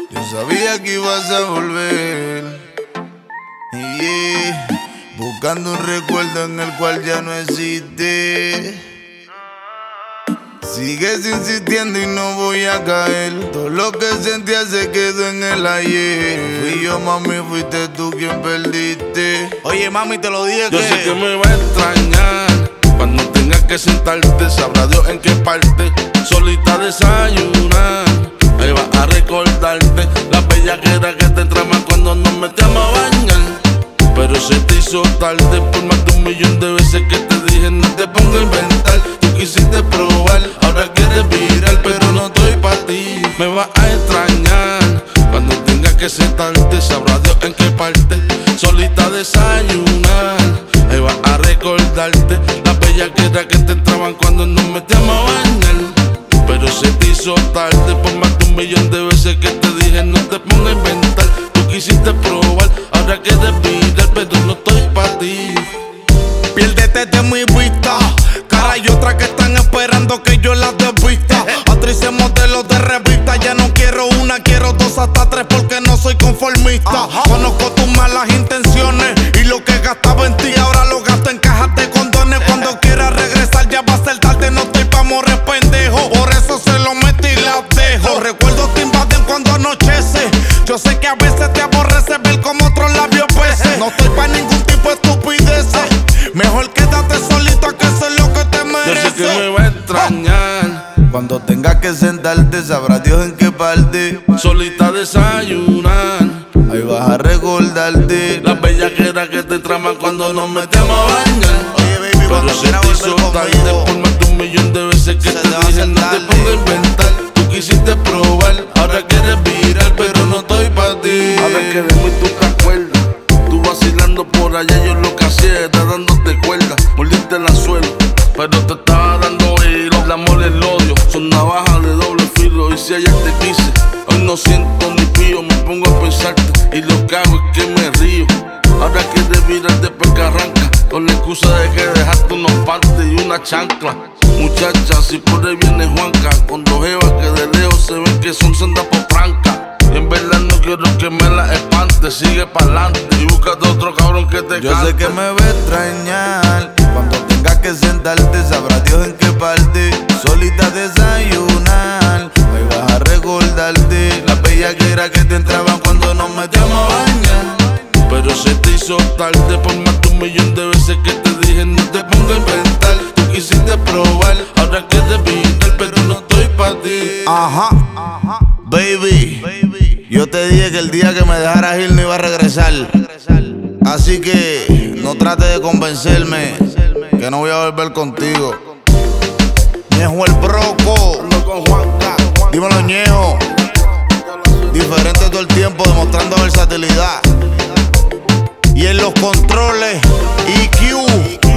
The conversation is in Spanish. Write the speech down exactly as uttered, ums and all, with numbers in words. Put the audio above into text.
Yo sabía que ibas a volver. Yeah. Buscando un recuerdo en el cual ya no existe. Sigues insistiendo y no voy a caer. Todo lo que sentía se quedó en el ayer. Fui yo, mami, fuiste tú quien perdiste. Oye, mami, te lo dije. Yo que sé que me va a extrañar. Cuando tengas que sentarte, sabrá Dios en qué parte. Solita desayunar, ahí vas a recordarte la bellaquera que te trama cuando nos metíamos a bañar. Pero se te hizo tarde por más de un millón de veces que te dije no te pongas a inventar. Tú quisiste probar, ahora quieres virar, pero no estoy pa' ti. Me vas a extrañar cuando tengas que sentarte, sabrá Dios en qué parte. Solita desayunar, ahí vas a recordarte la bellaquera que te entraban cuando nos metíamos a bañar. Pero se te hizo tarde por más de un millón de veces que te dije no te pongas a inventar. Tú quisiste probar, ahora quieres virar, pero no estoy pa' ti. Piérdete de mi vista. Cara y otra que están esperando que yo las desvista. Actrices, modelos de revista. Ya no quiero una, quiero dos hasta tres porque no soy conformista. Ajá. Conozco tus malas intenciones y lo que gastaba en ti ahora lo gasto en cajas de condones. Cuando quieras regresar ya va a ser tarde, no estoy pa' morrer pendejo. Por eso se lo metí y las dejo. Los recuerdos te invaden cuando anochece. Yo sé que a veces te aborrece ver como otros labios pese. No estoy pa' ningún tipo de estupideces. Mejor quédate solito que eso es lo que te mereces. Yo sé que me va a extrañar. Cuando tengas que sentarte, sabrá Dios en qué parte. Solita desayunar, ahí vas a recordarte la bellaquera que te traman cuando nos metemos a bañar. Oye, baby, pero cuando se quieras te volver hizo tarde conmigo, por más de un millón de veces que se te te va a dije hacer no te tarde. pongas a inventar. Tú quisiste probar, ahora quieres virar, pero no estoy pa' ti. Ahora que de mí tú te acuerdas, tú vacilando por allá, yo lo que hacía era dándote cuerda, mordiste el anzuelo, pero te estaba dando hilo. El amor y el odio son navajas de doble filo, y si ayer te quise, hoy no siento ni pío. Me pongo a pensarte y lo que hago es que me río. Ahora quieres virar después que arranca, con la excusa de que dejaste unos partes y una chancla. Muchacha, si por ahí viene Juanca, con dos jevas que de lejos se ven que son sendas por franca. Y en verdad no quiero que me la espante, sigue pa'lante y búscate otro cabrón que te yo cante. sé que me va a extrañar. Cuando tengas que sentarte, sabrá Dios en qué parte. Solita desayunar, ahí vas a recordarte la bellaquera que te entraban cuando nos metíamos a bañar. Pero se te hizo tarde por más de un millón de veces que te dije no te pongas a inventar. Tú quisiste probar, ahora quieres virar, pero no estoy pa' ti. Ajá, ajá, baby, baby, yo te dije que el día que me dejaras ir no iba a regresar. Así que no trates de convencerme que no voy a volver contigo. Ñejo el Broco, Ando con Juanca, dímelo Ñejo. Diferente todo el tiempo, demostrando versatilidad. Y en los controles, E Q.